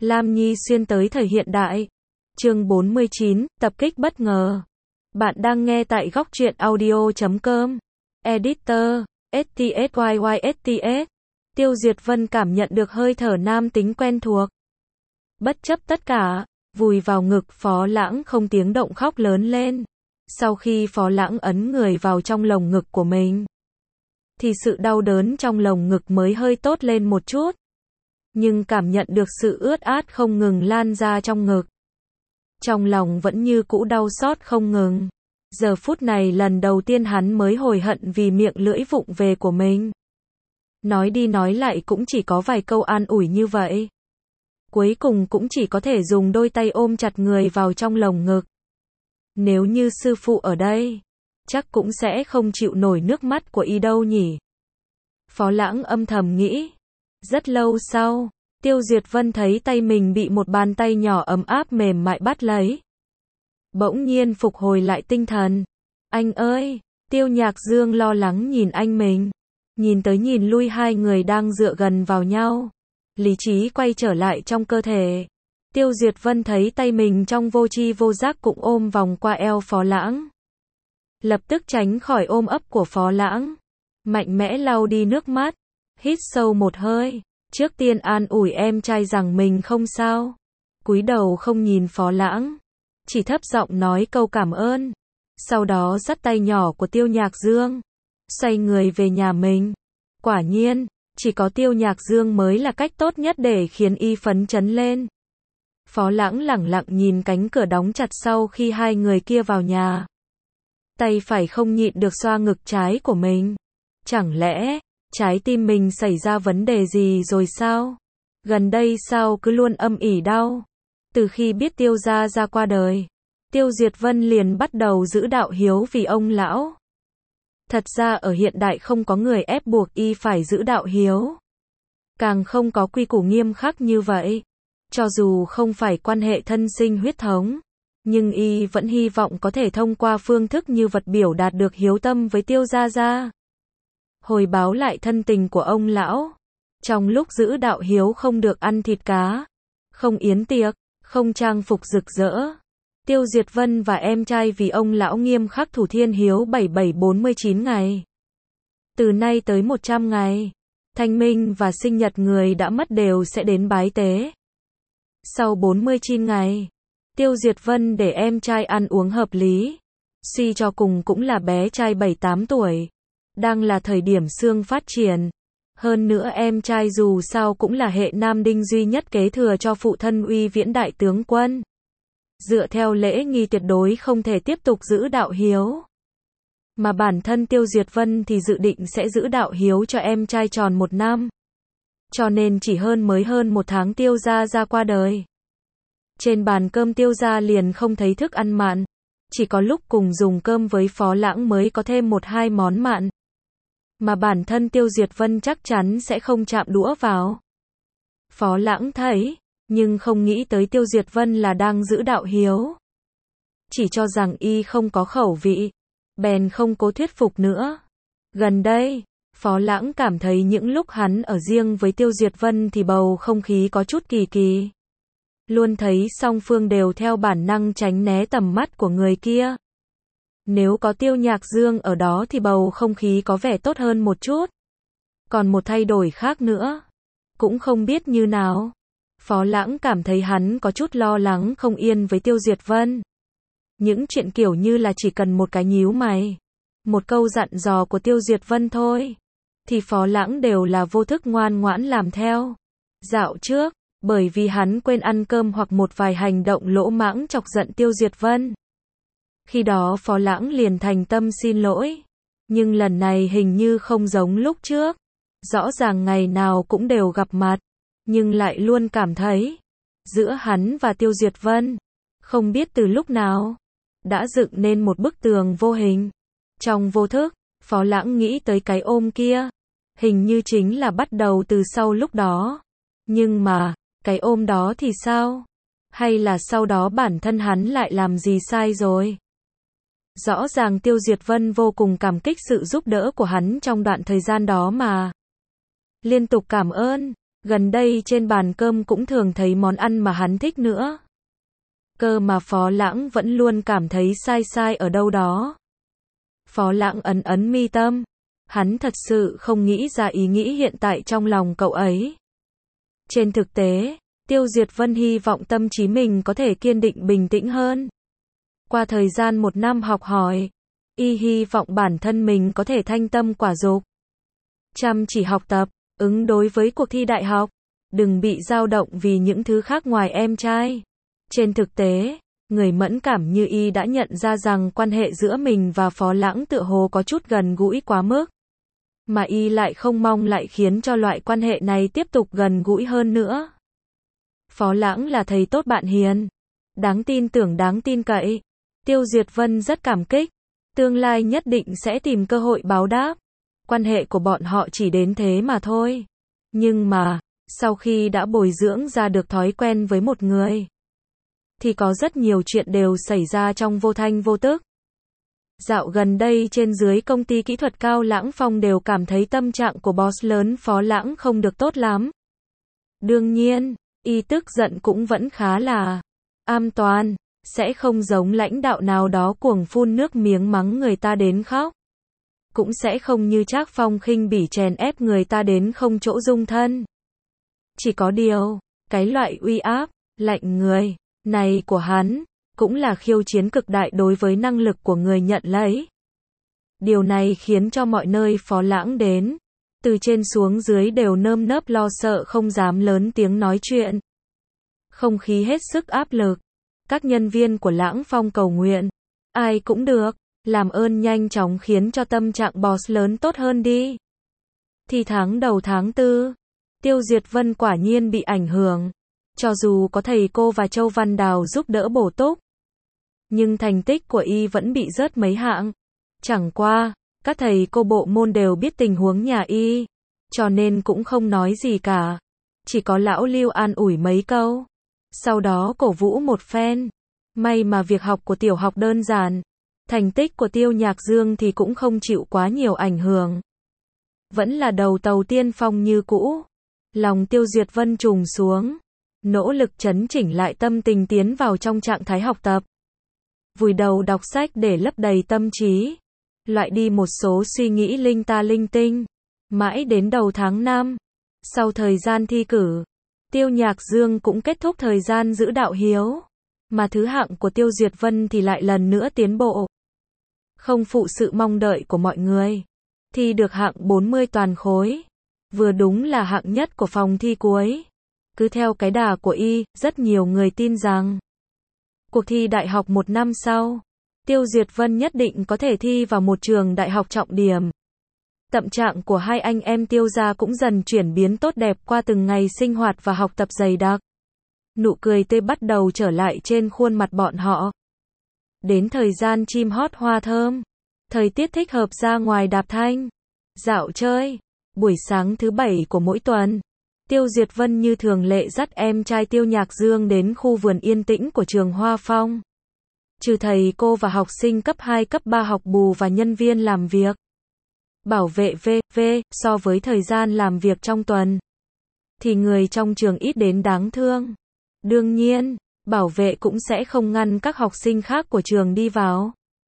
Lam Nhi xuyên tới thời hiện đại. Chương 49, tập kích bất ngờ. Bạn đang nghe tại góc truyện audio.com. Editor, STSYYSTS. Tiêu Duyệt Vân cảm nhận được hơi thở nam tính quen thuộc. Bất chấp tất cả, vùi vào ngực Phó Lãng không tiếng động khóc lớn lên. Sau khi Phó Lãng ấn người vào trong lồng ngực của mình, thì sự đau đớn trong lồng ngực mới hơi tốt lên một chút. Nhưng cảm nhận được sự ướt át không ngừng lan ra trong ngực. Trong lòng vẫn như cũ đau xót không ngừng. Giờ phút này lần đầu tiên hắn mới hối hận vì miệng lưỡi vụng về của mình. Nói đi nói lại cũng chỉ có vài câu an ủi như vậy. Cuối cùng cũng chỉ có thể dùng đôi tay ôm chặt người vào trong lồng ngực. Nếu như sư phụ ở đây, chắc cũng sẽ không chịu nổi nước mắt của y đâu nhỉ. Phó Lãng âm thầm nghĩ. Rất lâu sau, Tiêu Duyệt Vân thấy tay mình bị một bàn tay nhỏ ấm áp mềm mại bắt lấy. Bỗng nhiên phục hồi lại tinh thần. Anh ơi! Tiêu Nhạc Dương lo lắng nhìn anh mình. Nhìn tới nhìn lui hai người đang dựa gần vào nhau. Lý trí quay trở lại trong cơ thể. Tiêu Duyệt Vân thấy tay mình trong vô tri vô giác cũng ôm vòng qua eo Phó Lãng. Lập tức tránh khỏi ôm ấp của Phó Lãng. Mạnh mẽ lau đi nước mắt. Hít sâu một hơi. Trước tiên an ủi em trai rằng mình không sao. Cúi đầu không nhìn Phó Lãng. Chỉ thấp giọng nói câu cảm ơn. Sau đó dắt tay nhỏ của Tiêu Nhạc Dương. Xoay người về nhà mình. Quả nhiên, chỉ có Tiêu Nhạc Dương mới là cách tốt nhất để khiến y phấn chấn lên. Phó Lãng lẳng lặng nhìn cánh cửa đóng chặt sau khi hai người kia vào nhà. Tay phải không nhịn được xoa ngực trái của mình. Chẳng lẽ trái tim mình xảy ra vấn đề gì rồi sao? Gần đây sao cứ luôn âm ỉ đau? Từ khi biết Tiêu gia ra qua đời, Tiêu Duyệt Vân liền bắt đầu giữ đạo hiếu vì ông lão. Thật ra ở hiện đại không có người ép buộc y phải giữ đạo hiếu. Càng không có quy củ nghiêm khắc như vậy. Cho dù không phải quan hệ thân sinh huyết thống, nhưng y vẫn hy vọng có thể thông qua phương thức như vật biểu đạt được hiếu tâm với Tiêu gia. Hồi báo lại thân tình của ông lão. Trong lúc giữ đạo hiếu không được ăn thịt cá, không yến tiệc, không trang phục rực rỡ. Tiêu Duyệt Vân và em trai vì ông lão nghiêm khắc thủ thiên hiếu 7749 ngày. Từ nay tới 100 ngày, thanh minh và sinh nhật người đã mất đều sẽ đến bái tế. Sau 49 ngày, Tiêu Duyệt Vân để em trai ăn uống hợp lý. Suy cho cùng cũng là bé trai 7-8 tuổi. Đang là thời điểm xương phát triển. Hơn nữa em trai dù sao cũng là hệ nam đinh duy nhất kế thừa cho phụ thân uy viễn đại tướng quân. Dựa theo lễ nghi tuyệt đối không thể tiếp tục giữ đạo hiếu. Mà bản thân Tiêu Duyệt Vân thì dự định sẽ giữ đạo hiếu cho em trai tròn 1 năm. Cho nên chỉ mới hơn 1 tháng Tiêu gia ra qua đời. Trên bàn cơm Tiêu gia liền không thấy thức ăn mặn. Chỉ có lúc cùng dùng cơm với Phó Lãng mới có thêm 1-2 món mặn. Mà bản thân Tiêu Duyệt Vân chắc chắn sẽ không chạm đũa vào. Phó Lãng thấy, nhưng không nghĩ tới Tiêu Duyệt Vân là đang giữ đạo hiếu. Chỉ cho rằng y không có khẩu vị, bèn không cố thuyết phục nữa. Gần đây, Phó Lãng cảm thấy những lúc hắn ở riêng với Tiêu Duyệt Vân thì bầu không khí có chút kỳ kỳ. Luôn thấy song phương đều theo bản năng tránh né tầm mắt của người kia. Nếu có Tiêu Nhạc Dương ở đó thì bầu không khí có vẻ tốt hơn một chút. Còn một thay đổi khác nữa, cũng không biết như nào. Phó Lãng cảm thấy hắn có chút lo lắng không yên với Tiêu Duyệt Vân. Những chuyện kiểu như là chỉ cần một cái nhíu mày, một câu dặn dò của Tiêu Duyệt Vân thôi, thì Phó Lãng đều là vô thức ngoan ngoãn làm theo. Dạo trước, bởi vì hắn quên ăn cơm hoặc một vài hành động lỗ mãng chọc giận Tiêu Duyệt Vân. Khi đó Phó Lãng liền thành tâm xin lỗi. Nhưng lần này hình như không giống lúc trước. Rõ ràng ngày nào cũng đều gặp mặt. Nhưng lại luôn cảm thấy, giữa hắn và Tiêu Duyệt Vân, không biết từ lúc nào, đã dựng nên một bức tường vô hình. Trong vô thức, Phó Lãng nghĩ tới cái ôm kia. Hình như chính là bắt đầu từ sau lúc đó. Nhưng mà, cái ôm đó thì sao? Hay là sau đó bản thân hắn lại làm gì sai rồi? Rõ ràng Tiêu Duyệt Vân vô cùng cảm kích sự giúp đỡ của hắn trong đoạn thời gian đó mà. Liên tục cảm ơn, Gần đây trên bàn cơm cũng thường thấy món ăn mà hắn thích nữa. Cơ mà Phó Lãng vẫn luôn cảm thấy sai sai ở đâu đó. Phó Lãng ấn ấn mi tâm. Hắn thật sự không nghĩ ra ý nghĩ hiện tại trong lòng cậu ấy. Trên thực tế, Tiêu Duyệt Vân hy vọng tâm trí mình có thể kiên định bình tĩnh hơn. Qua thời gian 1 năm học hỏi, y hy vọng bản thân mình có thể thanh tâm quả dục. Chăm chỉ học tập, ứng đối với cuộc thi đại học, đừng bị dao động vì những thứ khác ngoài em trai. Trên thực tế, người mẫn cảm như y đã nhận ra rằng quan hệ giữa mình và Phó Lãng tựa hồ có chút gần gũi quá mức. Mà y lại không mong lại khiến cho loại quan hệ này tiếp tục gần gũi hơn nữa. Phó Lãng là thầy tốt bạn hiền, đáng tin tưởng đáng tin cậy. Tiêu Duyệt Vân rất cảm kích, tương lai nhất định sẽ tìm cơ hội báo đáp. Quan hệ của bọn họ chỉ đến thế mà thôi. Nhưng mà, sau khi đã bồi dưỡng ra được thói quen với một người, thì có rất nhiều chuyện đều xảy ra trong vô thanh vô tức. Dạo gần đây trên dưới công ty kỹ thuật Cao Lãng Phong đều cảm thấy tâm trạng của boss lớn Phó Lãng không được tốt lắm. Đương nhiên, y tức giận cũng vẫn khá là am toàn, sẽ không giống lãnh đạo nào đó cuồng phun nước miếng mắng người ta đến khóc. Cũng sẽ không như Trác Phong khinh bỉ chèn ép người ta đến không chỗ dung thân. Chỉ có điều, cái loại uy áp, lạnh người này của hắn, cũng là khiêu chiến cực đại đối với năng lực của người nhận lấy. Điều này khiến cho mọi nơi Phó Lãng đến, từ trên xuống dưới đều nơm nớp lo sợ không dám lớn tiếng nói chuyện. Không khí hết sức áp lực. Các nhân viên của Lãng Phong cầu nguyện, ai cũng được, làm ơn nhanh chóng khiến cho tâm trạng boss lớn tốt hơn đi. Thì tháng đầu tháng 4, Tiêu Duyệt Vân quả nhiên bị ảnh hưởng. Cho dù có thầy cô và Châu Văn Đào giúp đỡ bổ túc, nhưng thành tích của y vẫn bị rớt mấy hạng. Chẳng qua, các thầy cô bộ môn đều biết tình huống nhà y, cho nên cũng không nói gì cả. Chỉ có lão Lưu an ủi mấy câu, sau đó cổ vũ một phen. May mà việc học của tiểu học đơn giản, thành tích của Tiêu Nhạc Dương thì cũng không chịu quá nhiều ảnh hưởng. Vẫn là đầu tàu tiên phong như cũ. Lòng Tiêu Duyệt Vân trùng xuống, nỗ lực chấn chỉnh lại tâm tình tiến vào trong trạng thái học tập. Vùi đầu đọc sách để lấp đầy tâm trí, loại đi một số suy nghĩ linh ta linh tinh. Mãi đến đầu tháng 5, sau thời gian thi cử, Tiêu Nhạc Dương cũng kết thúc thời gian giữ đạo hiếu, mà thứ hạng của Tiêu Duyệt Vân thì lại lần nữa tiến bộ. Không phụ sự mong đợi của mọi người, thi được hạng 40 toàn khối, vừa đúng là hạng nhất của phòng thi cuối. Cứ theo cái đà của y, rất nhiều người tin rằng cuộc thi đại học 1 năm sau, Tiêu Duyệt Vân nhất định có thể thi vào một trường đại học trọng điểm. Tâm trạng của hai anh em Tiêu gia cũng dần chuyển biến tốt đẹp qua từng ngày sinh hoạt và học tập dày đặc. Nụ cười tươi bắt đầu trở lại trên khuôn mặt bọn họ. Đến thời gian chim hót hoa thơm, thời tiết thích hợp ra ngoài đạp thanh, dạo chơi. Buổi sáng thứ 7 của mỗi tuần, Tiêu Duyệt Vân như thường lệ dắt em trai Tiêu Nhạc Dương đến khu vườn yên tĩnh của trường Hoa Phong. Trừ thầy cô và học sinh cấp 2 cấp 3 học bù và nhân viên làm việc, bảo vệ v.v. so với thời gian làm việc trong tuần, thì người trong trường ít đến đáng thương. Đương nhiên, bảo vệ cũng sẽ không ngăn các học sinh khác của trường đi vào.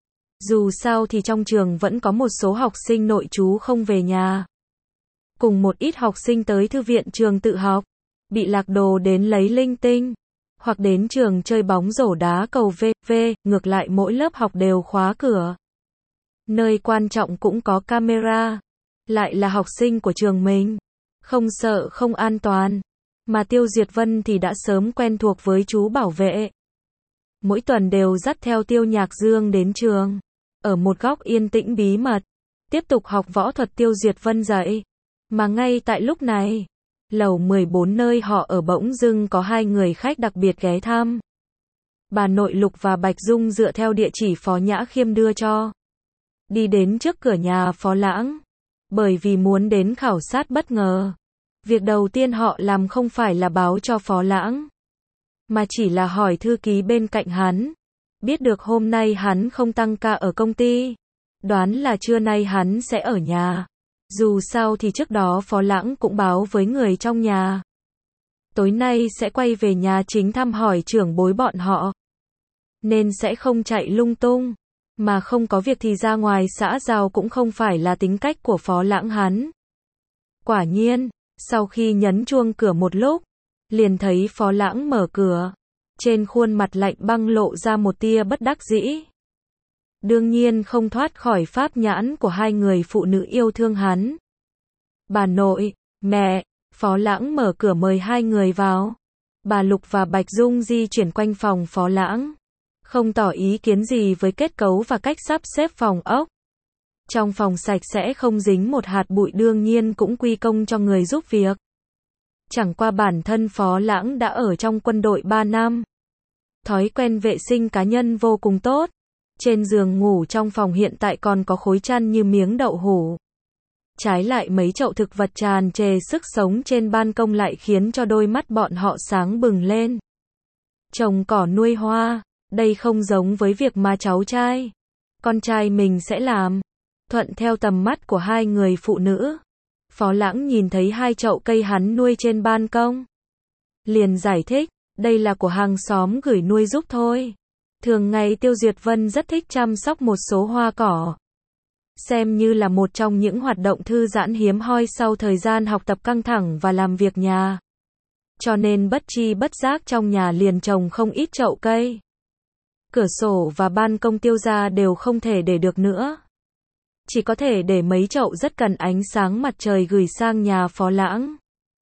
Dù sao thì trong trường vẫn có một số học sinh nội trú không về nhà. Cùng một ít học sinh tới thư viện trường tự học, bị lạc đồ đến lấy linh tinh, hoặc đến trường chơi bóng rổ đá cầu v.v. Ngược lại mỗi lớp học đều khóa cửa. Nơi quan trọng cũng có camera. Lại là học sinh của trường mình. Không sợ không an toàn. Mà Tiêu Duyệt Vân thì đã sớm quen thuộc với chú bảo vệ. Mỗi tuần đều dắt theo Tiêu Nhạc Dương đến trường. Ở một góc yên tĩnh bí mật, tiếp tục học võ thuật Tiêu Duyệt Vân dạy. Mà ngay tại lúc này, lầu 14 nơi họ ở bỗng dưng có hai người khách đặc biệt ghé thăm. Bà nội Lục và Bạch Dung dựa theo địa chỉ Phó Nhã Khiêm đưa cho, đi đến trước cửa nhà Phó Lãng, bởi vì muốn đến khảo sát bất ngờ. Việc đầu tiên họ làm không phải là báo cho Phó Lãng, mà chỉ là hỏi thư ký bên cạnh hắn. Biết được hôm nay hắn không tăng ca ở công ty, đoán là trưa nay hắn sẽ ở nhà. Dù sao thì trước đó Phó Lãng cũng báo với người trong nhà. Tối nay sẽ quay về nhà chính thăm hỏi trưởng bối bọn họ. Nên sẽ không chạy lung tung. Mà không có việc thì ra ngoài xã giao cũng không phải là tính cách của Phó Lãng hắn. Quả nhiên, sau khi nhấn chuông cửa một lúc, liền thấy Phó Lãng mở cửa. Trên khuôn mặt lạnh băng lộ ra một tia bất đắc dĩ. Đương nhiên không thoát khỏi pháp nhãn của hai người phụ nữ yêu thương hắn. Bà nội, mẹ, Phó Lãng mở cửa mời hai người vào. Bà Lục và Bạch Dung di chuyển quanh phòng Phó Lãng. Không tỏ ý kiến gì với kết cấu và cách sắp xếp phòng ốc. Trong phòng sạch sẽ không dính một hạt bụi đương nhiên cũng quy công cho người giúp việc. Chẳng qua bản thân Phó Lãng đã ở trong quân đội 3 năm. Thói quen vệ sinh cá nhân vô cùng tốt. Trên giường ngủ trong phòng hiện tại còn có khối chăn như miếng đậu hũ. Trái lại mấy chậu thực vật tràn trề sức sống trên ban công lại khiến cho đôi mắt bọn họ sáng bừng lên. Trồng cỏ nuôi hoa, đây không giống với việc mà cháu trai, con trai mình sẽ làm. Thuận theo tầm mắt của hai người phụ nữ, Phó Lãng nhìn thấy hai chậu cây hắn nuôi trên ban công. Liền giải thích, đây là của hàng xóm gửi nuôi giúp thôi. Thường ngày Tiêu Duyệt Vân rất thích chăm sóc một số hoa cỏ. Xem như là một trong những hoạt động thư giãn hiếm hoi sau thời gian học tập căng thẳng và làm việc nhà. Cho nên bất chi bất giác trong nhà liền trồng không ít chậu cây. Cửa sổ và ban công Tiêu gia đều không thể để được nữa. Chỉ có thể để mấy chậu rất cần ánh sáng mặt trời gửi sang nhà Phó Lãng.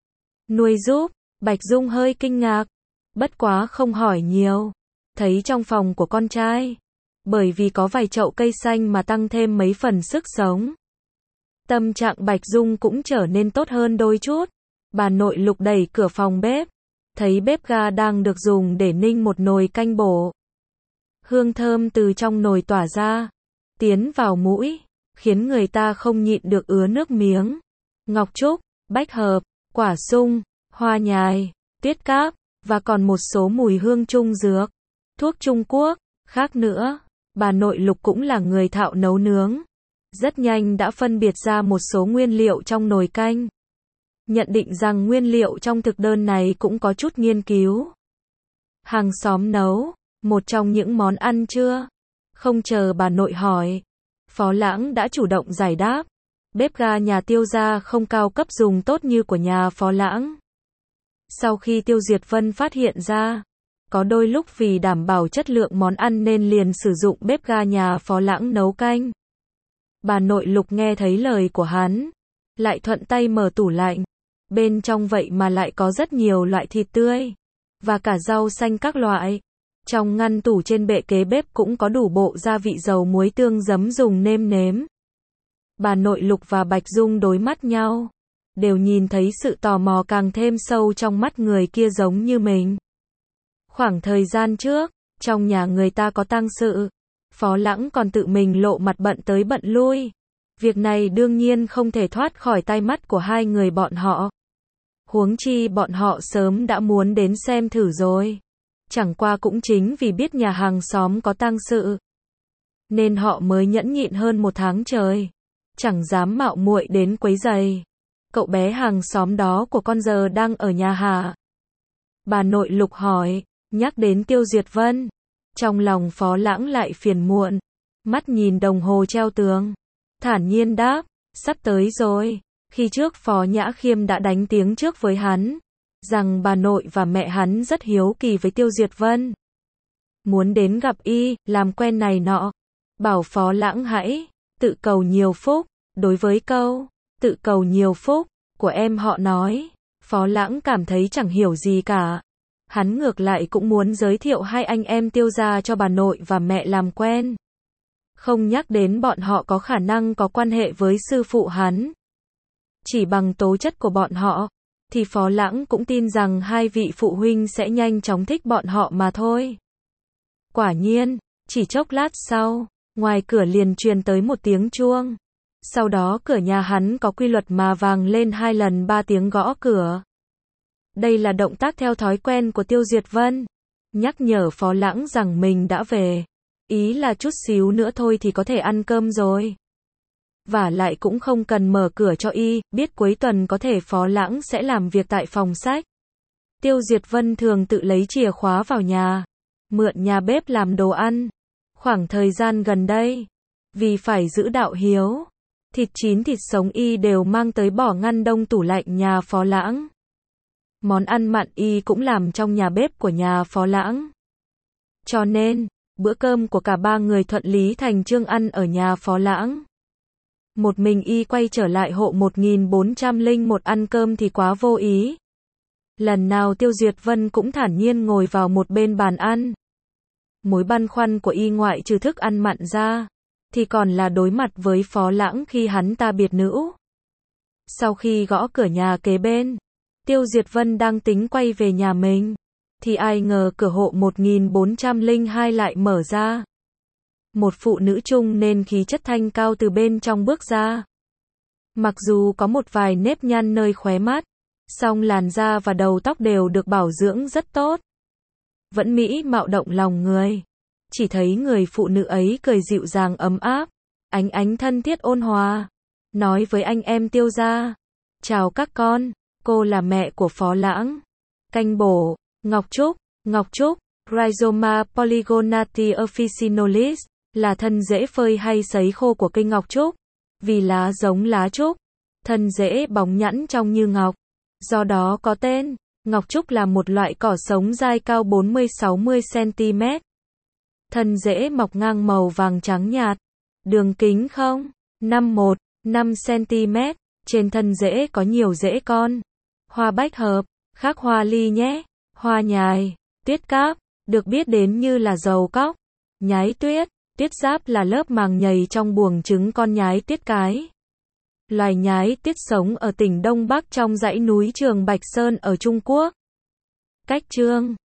Nuôi giúp, Bạch Dung hơi kinh ngạc. Bất quá không hỏi nhiều. Thấy trong phòng của con trai. Bởi vì có vài chậu cây xanh mà tăng thêm mấy phần sức sống. Tâm trạng Bạch Dung cũng trở nên tốt hơn đôi chút. Bà nội Lục đẩy cửa phòng bếp. Thấy bếp ga đang được dùng để ninh một nồi canh bổ. Hương thơm từ trong nồi tỏa ra. Tiến vào mũi. Khiến người ta không nhịn được ứa nước miếng. Ngọc trúc, bách hợp, quả sung, hoa nhài, tuyết cáp, và còn một số mùi hương trung dược, thuốc Trung Quốc. Khác nữa, bà nội Lục cũng là người thạo nấu nướng. Rất nhanh đã phân biệt ra một số nguyên liệu trong nồi canh. Nhận định rằng nguyên liệu trong thực đơn này cũng có chút nghiên cứu. Hàng xóm nấu, một trong những món ăn chưa? Không chờ bà nội hỏi. Phó Lãng đã chủ động giải đáp. Bếp ga nhà Tiêu gia không cao cấp dùng tốt như của nhà Phó Lãng. Sau khi Tiêu Duyệt Vân phát hiện ra, có đôi lúc vì đảm bảo chất lượng món ăn nên liền sử dụng bếp ga nhà Phó Lãng nấu canh. Bà nội Lục nghe thấy lời của hắn, lại thuận tay mở tủ lạnh. Bên trong vậy mà lại có rất nhiều loại thịt tươi, và cả rau xanh các loại. Trong ngăn tủ trên bệ kế bếp cũng có đủ bộ gia vị dầu muối tương giấm dùng nêm nếm. Bà nội Lục và Bạch Dung đối mắt nhau, đều nhìn thấy sự tò mò càng thêm sâu trong mắt người kia giống như mình. Khoảng thời gian trước, trong nhà người ta có tang sự, Phó Lãng còn tự mình lộ mặt bận tới bận lui. Việc này đương nhiên không thể thoát khỏi tai mắt của hai người bọn họ. Huống chi bọn họ sớm đã muốn đến xem thử rồi. Chẳng qua cũng chính vì biết nhà hàng xóm có tang sự, nên họ mới nhẫn nhịn hơn 1 tháng trời. Chẳng dám mạo muội đến quấy rầy. Cậu bé hàng xóm đó của con giờ đang ở nhà hả? Bà nội Lục hỏi, nhắc đến Tiêu Duyệt Vân. Trong lòng Phó Lãng lại phiền muộn. Mắt nhìn đồng hồ treo tường. Thản nhiên đáp, sắp tới rồi. Khi trước Phó Nhã Khiêm đã đánh tiếng trước với hắn. Rằng bà nội và mẹ hắn rất hiếu kỳ với Tiêu Duyệt Vân. Muốn đến gặp y, làm quen này nọ. Bảo Phó Lãng hãy tự cầu nhiều phúc. Đối với câu tự cầu nhiều phúc của em họ nói, Phó Lãng cảm thấy chẳng hiểu gì cả. Hắn ngược lại cũng muốn giới thiệu hai anh em Tiêu gia cho bà nội và mẹ làm quen. Không nhắc đến bọn họ có khả năng có quan hệ với sư phụ hắn. Chỉ bằng tố chất của bọn họ, thì Phó Lãng cũng tin rằng hai vị phụ huynh sẽ nhanh chóng thích bọn họ mà thôi. Quả nhiên, chỉ chốc lát sau, ngoài cửa liền truyền tới một tiếng chuông. Sau đó cửa nhà hắn có quy luật mà vang lên 2 lần 3 tiếng gõ cửa. Đây là động tác theo thói quen của Tiêu Duyệt Vân. Nhắc nhở Phó Lãng rằng mình đã về. Ý là chút xíu nữa thôi thì có thể ăn cơm rồi. vả lại cũng không cần mở cửa cho y, biết cuối tuần có thể Phó Lãng sẽ làm việc tại phòng sách. Tiêu Diệt Vân thường tự lấy chìa khóa vào nhà, mượn nhà bếp làm đồ ăn. Khoảng thời gian gần đây, vì phải giữ đạo hiếu, thịt chín thịt sống y đều mang tới bỏ ngăn đông tủ lạnh nhà Phó Lãng. Món ăn mặn y cũng làm trong nhà bếp của nhà Phó Lãng. Cho nên, bữa cơm của cả ba người thuận lý thành chương ăn ở nhà Phó Lãng. Một mình y quay trở lại hộ 1401 ăn cơm thì quá vô ý. Lần nào Tiêu Duyệt Vân cũng thản nhiên ngồi vào một bên bàn ăn. Mối băn khoăn của y ngoại trừ thức ăn mặn ra, thì còn là đối mặt với Phó Lãng khi hắn ta biệt nữ. Sau khi gõ cửa nhà kế bên, Tiêu Duyệt Vân đang tính quay về nhà mình, thì ai ngờ cửa hộ 1402 lại mở ra. Một phụ nữ trung nên khí chất thanh cao từ bên trong bước ra. Mặc dù có một vài nếp nhăn nơi khóe mắt, song làn da và đầu tóc đều được bảo dưỡng rất tốt. Vẫn mỹ mạo động lòng người. Chỉ thấy người phụ nữ ấy cười dịu dàng ấm áp, ánh thân thiết ôn hòa, nói với anh em Tiêu gia: "Chào các con, cô là mẹ của Phó Lãng." Canh bổ, Ngọc trúc, Rhizoma polygonati officinalis, là thân rễ phơi hay sấy khô của cây ngọc trúc. Vì lá giống lá trúc, thân rễ bóng nhẵn trong như ngọc, do đó có tên. Ngọc trúc là một loại cỏ sống dai cao 40-60 cm. Thân rễ mọc ngang màu vàng trắng nhạt. Đường kính 0,5 cm. Trên thân rễ có nhiều rễ con. Hoa bách hợp, khác hoa ly nhé. Hoa nhài, tuyết cáp, được biết đến như là dầu cóc. Nhái tuyết, tuyết giáp là lớp màng nhầy trong buồng trứng con nhái tuyết cái. Loài nhái tuyết sống ở tỉnh Đông Bắc trong dãy núi Trường Bạch Sơn ở Trung Quốc. Cách chương